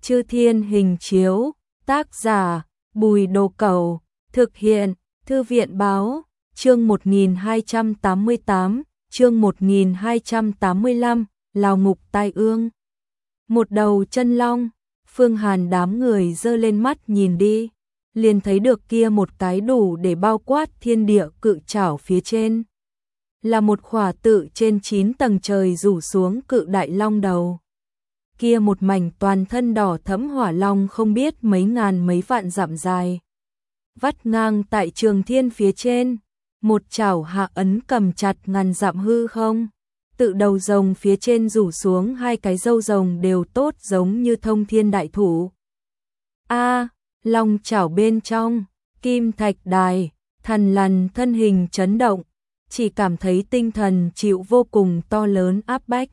Chư Thiên Hình Chiếu, tác giả Bùi Đồ Cẩu, thực hiện Thư viện Báo, chương 1288, chương 1285, Lào Ngục Tai Ương. Một đầu chân long, Phương Hàn đám người giơ lên mắt nhìn đi, liền thấy được kia một cái đủ để bao quát thiên địa cự trảo phía trên. Là một khỏa tự trên 9 tầng trời rủ xuống cự đại long đầu. Kia một mảnh toàn thân đỏ thẫm hỏa long không biết mấy ngàn mấy vạn dặm dài. Vắt ngang tại trường thiên phía trên, một chảo hạ ấn cầm chặt ngàn dặm hư không. Tự đầu rồng phía trên rủ xuống hai cái râu rồng đều tốt giống như thông thiên đại thủ. Long chảo bên trong, kim thạch đài, thần lằn thân hình chấn động, chỉ cảm thấy tinh thần chịu vô cùng to lớn áp bách.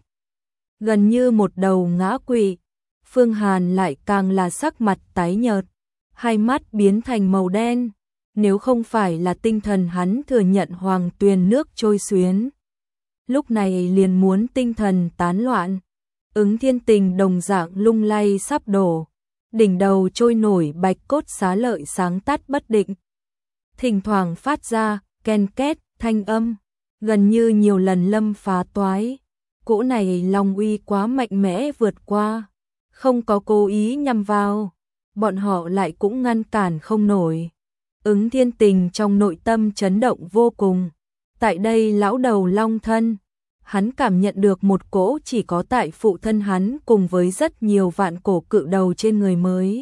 Gần như một đầu ngã quỵ, Phương Hàn lại càng là sắc mặt tái nhợt, hai mắt biến thành màu đen, nếu không phải là tinh thần hắn thừa nhận hoàng tuyền nước trôi xuyến. Lúc này liền muốn tinh thần tán loạn, Ứng Thiên Tình đồng dạng lung lay sắp đổ, đỉnh đầu trôi nổi bạch cốt xá lợi sáng tắt bất định. Thỉnh thoảng phát ra ken két thanh âm, gần như nhiều lần lâm phá toái. Cỗ này long uy quá mạnh mẽ vượt qua, không có cố ý nhằm vào, bọn họ lại cũng ngăn cản không nổi. Ứng Thiên Tình trong nội tâm chấn động vô cùng. Tại đây lão đầu long thân, hắn cảm nhận được một cỗ chỉ có tại phụ thân hắn cùng với rất nhiều vạn cổ cự đầu trên người mới.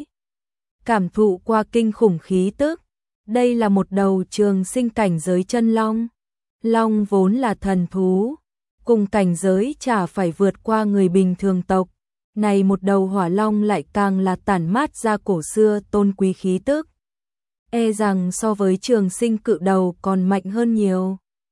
Cảm thụ qua kinh khủng khí tức, đây là một đầu trường sinh cảnh giới chân long. Long vốn là thần thú, cùng cảnh giới chả phải vượt qua người bình thường tộc. Này một đầu hỏa long lại càng là tản mát ra cổ xưa tôn quý khí tức. E rằng so với trường sinh cự đầu còn mạnh hơn nhiều.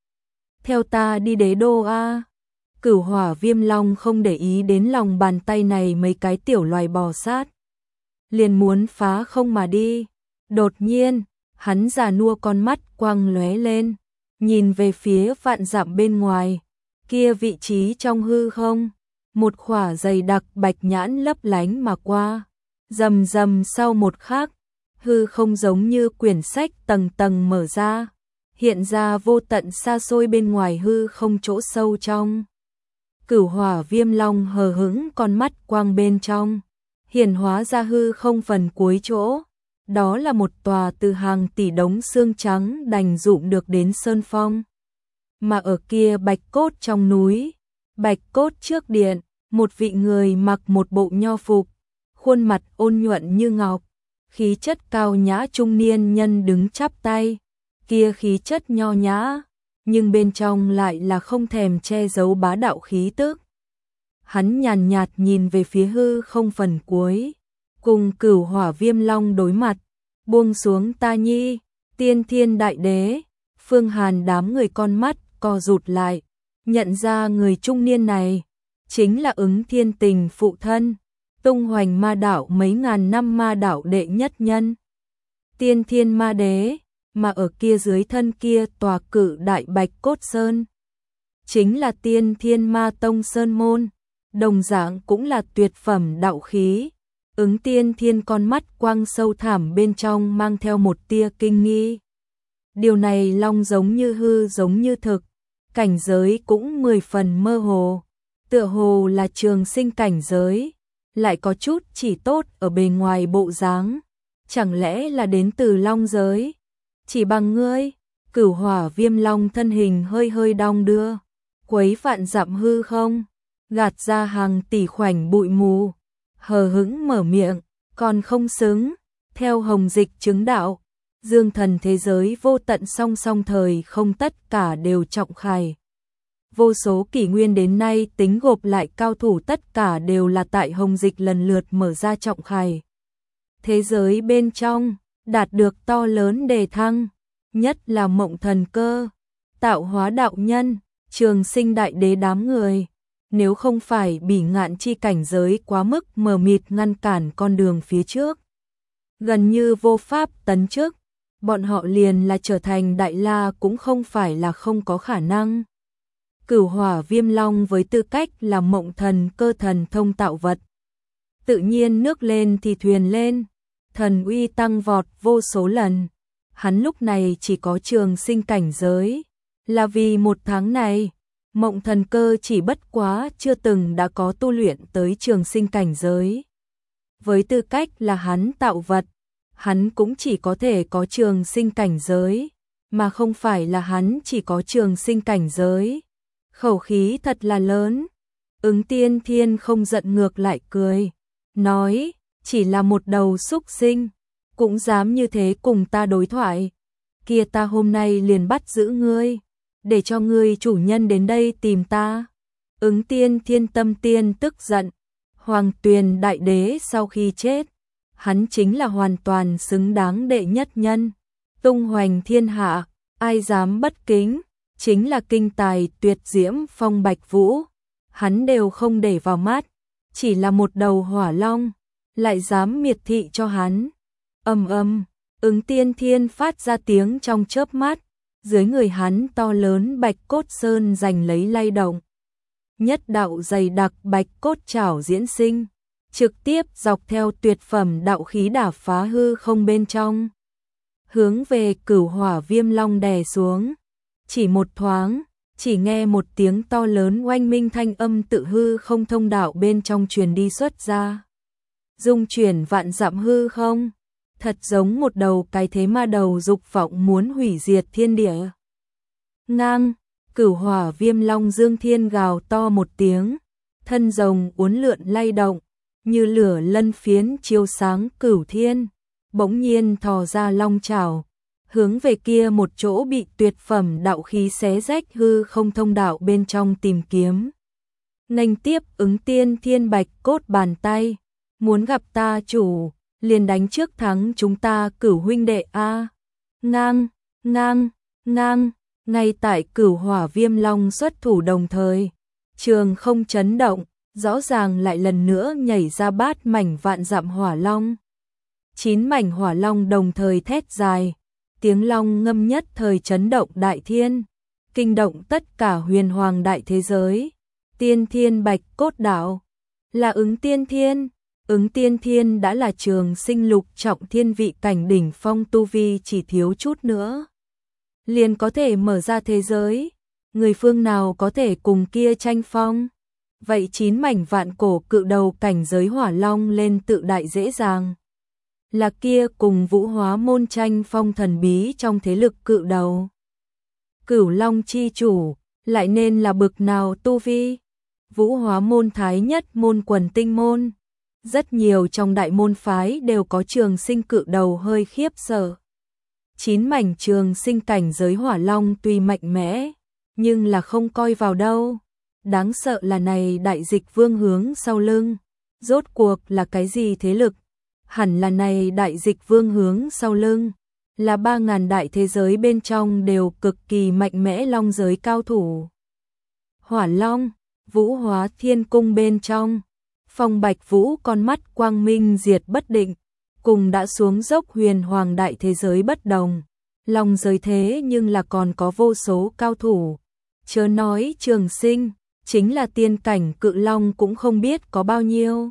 Theo ta đi đế đô a. Cửu Hỏa Viêm Long không để ý đến lòng bàn tay này mấy cái tiểu loài bò sát, liền muốn phá không mà đi. Đột nhiên, hắn già nua con mắt quang lóe lên, nhìn về phía vạn dặm bên ngoài, kia vị trí trong hư không, một khỏa dày đặc bạch nhãn lấp lánh mà qua. Rầm rầm sau một khắc, hư không giống như quyển sách tầng tầng mở ra, hiện ra vô tận xa xôi bên ngoài hư không chỗ sâu trong. Cửu Hỏa Viêm Long hờ hững con mắt quang bên trong, hiển hóa ra hư không phần cuối chỗ. Đó là một tòa từ hàng tỷ đống xương trắng đành dụng được đến sơn phong. Mà ở kia bạch cốt trong núi, bạch cốt trước điện, một vị người mặc một bộ nho phục, khuôn mặt ôn nhuận như ngọc, khí chất cao nhã trung niên nhân đứng chắp tay. Kia khí chất nho nhã, nhưng bên trong lại là không thèm che giấu bá đạo khí tức. Hắn nhàn nhạt nhìn về phía hư không phần cuối, cùng Cửu Hỏa Viêm Long đối mặt, buông xuống ta nhi, Tiên Thiên Đại Đế. Phương Hàn đám người con mắt co rụt lại, nhận ra người trung niên này chính là Ứng Thiên Tình phụ thân, tung hoành ma đạo mấy ngàn năm ma đạo đệ nhất nhân, Tiên Thiên Ma Đế. Mà ở kia dưới thân kia tòa cự đại bạch cốt sơn, chính là Tiên Thiên Ma Tông Sơn Môn, đồng dạng cũng là tuyệt phẩm đạo khí. Ứng Tiên Thiên con mắt quang sâu thẳm bên trong mang theo một tia kinh nghi. Điều này long giống như hư giống như thực, cảnh giới cũng 10 phần mơ hồ, tựa hồ là trường sinh cảnh giới, lại có chút chỉ tốt ở bề ngoài bộ dáng, chẳng lẽ là đến từ long giới? Chỉ bằng ngươi. Cửu Hỏa Viêm Long thân hình hơi hơi đong đưa, quấy vạn dặm hư không, gạt ra hàng tỷ khoảnh bụi mù, hờ hững mở miệng, còn không xứng. Theo hồng dịch chứng đạo, dương thần thế giới vô tận song song thời không tất cả đều trọng khải. Vô số kỷ nguyên đến nay tính gộp lại cao thủ tất cả đều là tại hồng dịch lần lượt mở ra trọng khải. Thế giới bên trong đạt được to lớn đề thăng, nhất là Mộng Thần Cơ, Tạo Hóa đạo nhân, Trường Sinh Đại Đế đám người, nếu không phải bỉ ngạn chi cảnh giới quá mức mờ mịt ngăn cản con đường phía trước, gần như vô pháp tấn trước, bọn họ liền là trở thành đại la cũng không phải là không có khả năng. Cửu Hỏa Viêm Long với tư cách là Mộng Thần Cơ thần thông tạo vật, tự nhiên nước lên thì thuyền lên, thần uy tăng vọt vô số lần. Hắn lúc này chỉ có trường sinh cảnh giới, là vì một tháng này, Mộng Thần Cơ chỉ bất quá chưa từng đã có tu luyện tới trường sinh cảnh giới. Với tư cách là hắn tạo vật, hắn cũng chỉ có thể có trường sinh cảnh giới, mà không phải là hắn chỉ có trường sinh cảnh giới. Khẩu khí thật là lớn. Ứng Tiên Thiên không giận ngược lại cười, nói, chỉ là một đầu súc sinh, cũng dám như thế cùng ta đối thoại. Kia ta hôm nay liền bắt giữ ngươi, để cho ngươi chủ nhân đến đây tìm ta. Ứng Tiên Thiên tâm tiên tức giận, Hoàng Tuyền Đại Đế sau khi chết, hắn chính là hoàn toàn xứng đáng đệ nhất nhân, tung hoành thiên hạ, ai dám bất kính, chính là kinh tài tuyệt diễm Phong Bạch Vũ, hắn đều không để vào mắt, chỉ là một đầu hỏa long, lại dám miệt thị cho hắn. Ầm ầm, Ứng Tiên Thiên phát ra tiếng trong chớp mắt, dưới người hắn to lớn bạch cốt sơn giành lấy lay động. Nhất đạo dày đặc bạch cốt trảo diễn sinh, trực tiếp dọc theo tuyệt phẩm đạo khí đả phá hư không bên trong, hướng về Cửu Hỏa Viêm Long đè xuống. Chỉ một thoáng, chỉ nghe một tiếng to lớn oanh minh thanh âm tự hư không thông đạo bên trong truyền đi xuất ra. Dung chuyển vạn dặm hư không, thật giống một đầu cái thế ma đầu dục vọng muốn hủy diệt thiên địa. Ngang, Cửu Hỏa Viêm Long dương thiên gào to một tiếng, thân rồng uốn lượn lay động, như lửa lân phiến chiếu sáng cửu thiên, bỗng nhiên thò ra long chảo, hướng về kia một chỗ bị tuyệt phẩm đạo khí xé rách hư không thông đạo bên trong tìm kiếm. Nghênh tiếp Ứng Tiên Thiên bạch cốt bàn tay, muốn gặp ta chủ, liền đánh trước thắng chúng ta Cửu huynh đệ a. Ngang, ngang, ngang, ngay tại Cửu Hỏa Viêm Long xuất thủ đồng thời, trường không chấn động, rõ ràng lại lần nữa nhảy ra 3 mảnh vạn dặm hỏa long. 9 mảnh hỏa long đồng thời thét dài, tiếng long ngâm nhất thời chấn động đại thiên, kinh động tất cả huyền hoàng đại thế giới. Tiên Thiên bạch cốt đạo, là Ứng Tiên Thiên. Ứng Tiên Thiên đã là trường sinh lục trọng thiên vị cảnh đỉnh phong tu vi, chỉ thiếu chút nữa liền có thể mở ra thế giới, người phương nào có thể cùng kia tranh phong. Vậy 9 mảnh vạn cổ cự đầu cảnh giới hỏa long lên tự đại dễ dàng. Là kia cùng Vũ Hóa môn tranh phong thần bí trong thế lực cự đầu. Cửu Long chi chủ, lại nên là bực nào tu vi? Vũ Hóa môn thái nhất môn quần tinh môn. Rất nhiều trong đại môn phái đều có trường sinh cự đầu hơi khiếp sợ. 9 mảnh trường sinh cảnh giới hỏa long tuy mạnh mẽ, nhưng là không coi vào đâu. Đáng sợ là này đại dịch vương hướng sau lưng, rốt cuộc là cái gì thế lực? Hẳn là này đại dịch vương hướng sau lưng, là 3.000 đại thế giới bên trong đều cực kỳ mạnh mẽ long giới cao thủ. Hỏa long, Vũ Hóa Thiên cung bên trong, Phong Bạch Vũ con mắt quang minh diệt bất định, cùng đã xuống dốc huyền hoàng đại thế giới bất đồng. Long giới thế nhưng là còn có vô số cao thủ, chớ nói trường sinh, chính là tiên cảnh cự long cũng không biết có bao nhiêu.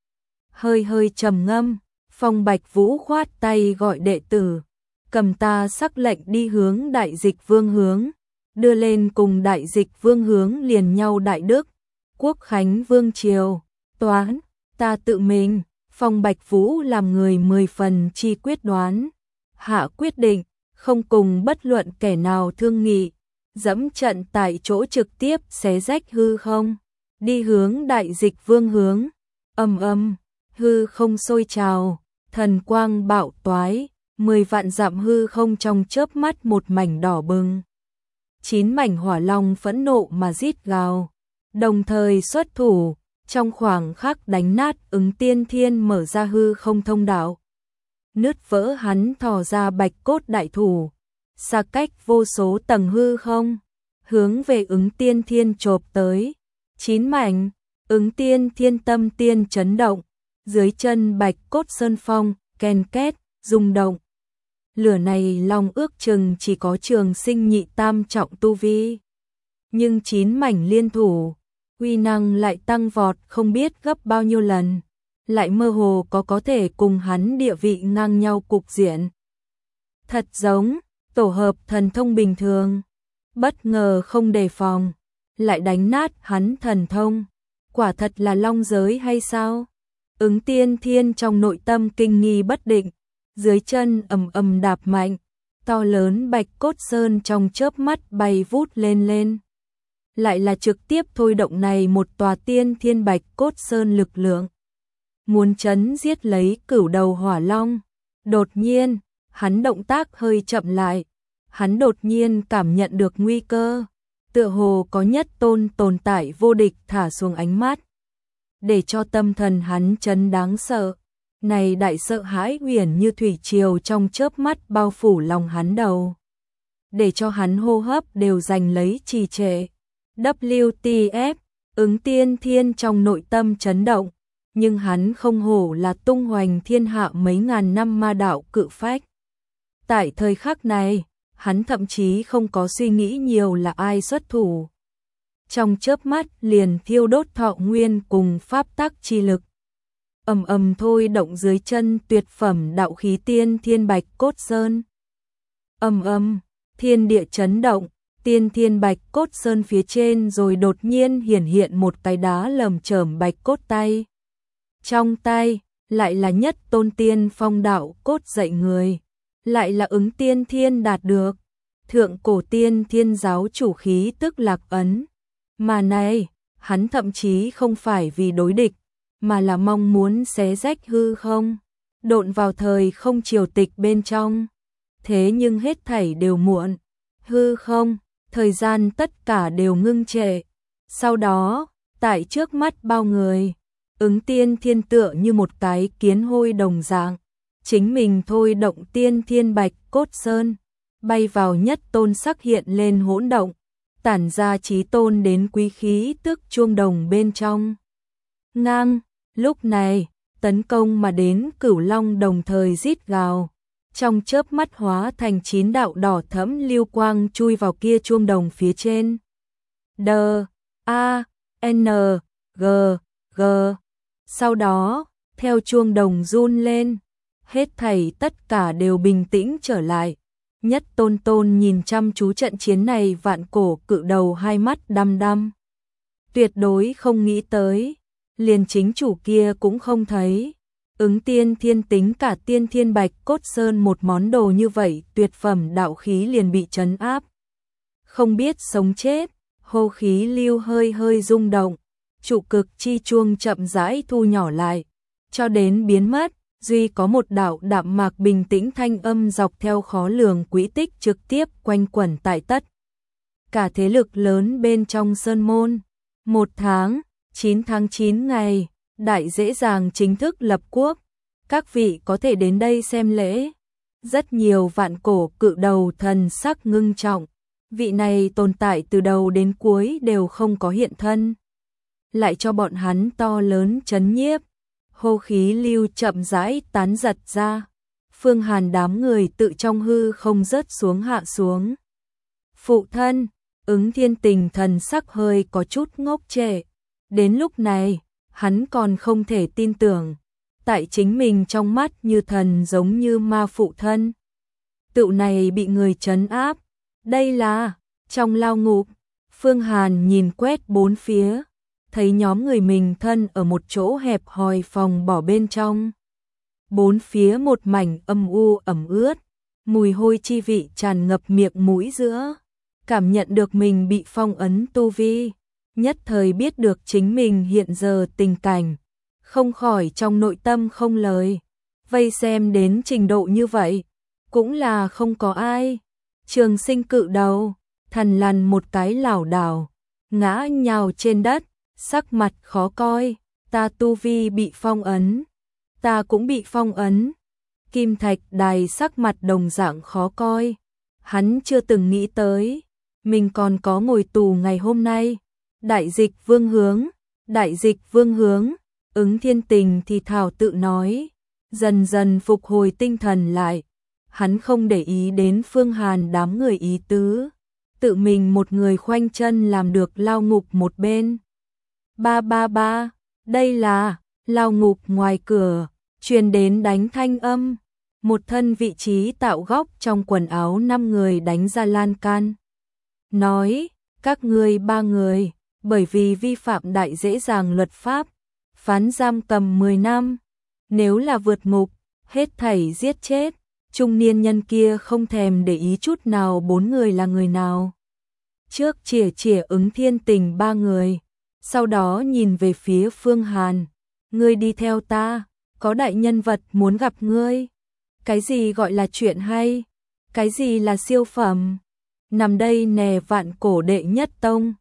Hơi hơi trầm ngâm, Phong Bạch Vũ khoát tay gọi đệ tử, cầm ta sắc lệnh đi hướng đại dịch vương hướng, đưa lên cùng đại dịch vương hướng liền nhau đại đức, quốc khánh vương triều, toán, ta tự mình. Phong Bạch Vũ làm người 10 phần chi quyết đoán, hạ quyết định, không cùng bất luận kẻ nào thương nghị, dẫm trận tại chỗ trực tiếp xé rách hư không, đi hướng đại dịch vương hướng. Ầm ầm, hư không sôi trào, thần quang bạo toái, 10 vạn dặm hư không trong chớp mắt một mảnh đỏ bừng. 9 mảnh hỏa long phẫn nộ mà rít gào, đồng thời xuất thủ, trong khoảng khắc đánh nát Ứng Tiên Thiên mở ra hư không thông đạo. Nứt vỡ hắn thò ra bạch cốt đại thủ, xa cách vô số tầng hư không, hướng về Ứng Tiên Thiên chộp tới. 9 mảnh, Ứng Tiên Thiên tâm tiên chấn động, dưới chân bạch cốt sơn phong, ken két, rung động. Lửa này long ước chừng chỉ có trường sinh nhị tam trọng tu vi. Nhưng 9 mảnh liên thủ, uy năng lại tăng vọt không biết gấp bao nhiêu lần, lại mơ hồ có thể cùng hắn địa vị ngang nhau cục diện. Thật giống tổ hợp thần thông bình thường, bất ngờ không đề phòng, lại đánh nát hắn thần thông, quả thật là long giới hay sao? Ứng Tiên Thiên trong nội tâm kinh nghi bất định, dưới chân ầm ầm đạp mạnh, to lớn bạch cốt sơn trong chớp mắt bay vút lên lên. Lại là trực tiếp thôi động này một tòa tiên thiên bạch cốt sơn lực lượng. Muốn chấn giết lấy cửu đầu hỏa long. Đột nhiên, hắn động tác hơi chậm lại. Hắn đột nhiên cảm nhận được nguy cơ. Tựa hồ có nhất tôn tồn tại vô địch thả xuống ánh mắt. Để cho tâm thần hắn chấn đáng sợ. Này đại sợ hãi uyển như thủy triều trong chớp mắt bao phủ lòng hắn đầu. Để cho hắn hô hấp đều giành lấy trì trệ. WTF, Ứng Tiên Thiên trong nội tâm chấn động, nhưng hắn không hổ là tung hoành thiên hạ mấy ngàn năm ma đạo cự phách. Tại thời khắc này, hắn thậm chí không có suy nghĩ nhiều là ai xuất thủ. Trong chớp mắt liền thiêu đốt thọ nguyên cùng pháp tắc chi lực. Ầm ầm thôi động dưới chân tuyệt phẩm đạo khí tiên thiên bạch cốt sơn. Ầm ầm, thiên địa chấn động. Tiên thiên bạch cốt sơn phía trên rồi đột nhiên hiển hiện một cái đá lởm chởm bạch cốt tay. Trong tay, lại là nhất tôn tiên phong đạo cốt dạy người. Lại là Ứng Tiên Thiên đạt được. Thượng cổ tiên thiên giáo chủ khí tức lạc ấn. Mà này, hắn thậm chí không phải vì đối địch, mà là mong muốn xé rách hư không. Độn vào thời không triều tịch bên trong. Thế nhưng hết thảy đều muộn. Hư không. Thời gian tất cả đều ngưng trệ. Sau đó, tại trước mắt bao người, Ứng Tiên Thiên tựa như một cái kiến hôi đồng dạng, chính mình thôi động tiên thiên bạch cốt sơn, bay vào nhất tôn sắc hiện lên hỗn động, tản ra chí tôn đến quý khí tức chuông đồng bên trong. Ngang, lúc này, tấn công mà đến cửu long đồng thời rít gào. Trong chớp mắt hóa thành 9 đạo đỏ thẫm lưu quang chui vào kia chuông đồng phía trên. D, A, N, G, G. Sau đó, theo chuông đồng run lên, hết thảy tất cả đều bình tĩnh trở lại. Nhất tôn tôn nhìn chăm chú trận chiến này vạn cổ cự đầu hai mắt đăm đăm. Tuyệt đối không nghĩ tới, liền chính chủ kia cũng không thấy. Ứng Tiên Thiên tính cả tiên thiên bạch cốt sơn một món đồ như vậy tuyệt phẩm đạo khí liền bị trấn áp. Không biết sống chết, hô khí lưu hơi hơi rung động, trụ cực chi chuông chậm rãi thu nhỏ lại, cho đến biến mất, duy có một đạo đạm mạc bình tĩnh thanh âm dọc theo khó lường quỹ tích trực tiếp quanh quẩn tại tất. Cả thế lực lớn bên trong sơn môn, 1 tháng, 9 tháng 9 ngày. Đại dễ dàng chính thức lập quốc, các vị có thể đến đây xem lễ. Rất nhiều vạn cổ cự đầu thần sắc ngưng trọng, vị này tồn tại từ đầu đến cuối đều không có hiện thân. Lại cho bọn hắn to lớn chấn nhiếp, hô khí lưu chậm rãi tán giật ra. Phương Hàn đám người tự trong hư không rớt xuống hạ xuống. Phụ thân, Ứng Thiên Tình thần sắc hơi có chút ngốc trệ. Đến lúc này, hắn còn không thể tin tưởng, tại chính mình trong mắt như thần giống như ma phụ thân. Tựu này bị người trấn áp, đây là, trong lao ngục, Phương Hàn nhìn quét bốn phía, thấy nhóm người mình thân ở một chỗ hẹp hòi phòng bỏ bên trong. Bốn phía một mảnh âm u ẩm ướt, mùi hôi chi vị tràn ngập miệng mũi giữa, cảm nhận được mình bị phong ấn tu vi. Nhất thời biết được chính mình hiện giờ tình cảnh, không khỏi trong nội tâm không lời, vây xem đến trình độ như vậy, cũng là không có ai. Trường Sinh cự đầu, Thần Lằn một cái lảo đảo, ngã nhào trên đất, sắc mặt khó coi, ta tu vi bị phong ấn, ta cũng bị phong ấn. Kim Thạch Đài sắc mặt đồng dạng khó coi, hắn chưa từng nghĩ tới, mình còn có ngồi tù ngày hôm nay. Đại dịch vương hướng, đại dịch vương hướng, Ứng Thiên Tình thì thảo tự nói, dần dần phục hồi tinh thần lại, hắn không để ý đến Phương Hàn đám người ý tứ, tự mình một người khoanh chân làm được lao ngục một bên. Ba, đây là, lao ngục ngoài cửa, truyền đến đánh thanh âm. Một thân vị trí tạo góc trong quần áo 5 người đánh ra lan can. Nói, các ngươi 3 người, bởi vì vi phạm đại dễ dàng luật pháp, phán giam cầm 10 năm. Nếu là vượt ngục, hết thảy giết chết. Trung niên nhân kia không thèm để ý chút nào 4 người là người nào. Trước chỉa Ứng Thiên Tình 3 người, sau đó nhìn về phía Phương Hàn. Ngươi đi theo ta, có đại nhân vật muốn gặp ngươi. Cái gì gọi là chuyện hay? Cái gì là siêu phẩm? Nằm đây nè Vạn Cổ đệ nhất tông.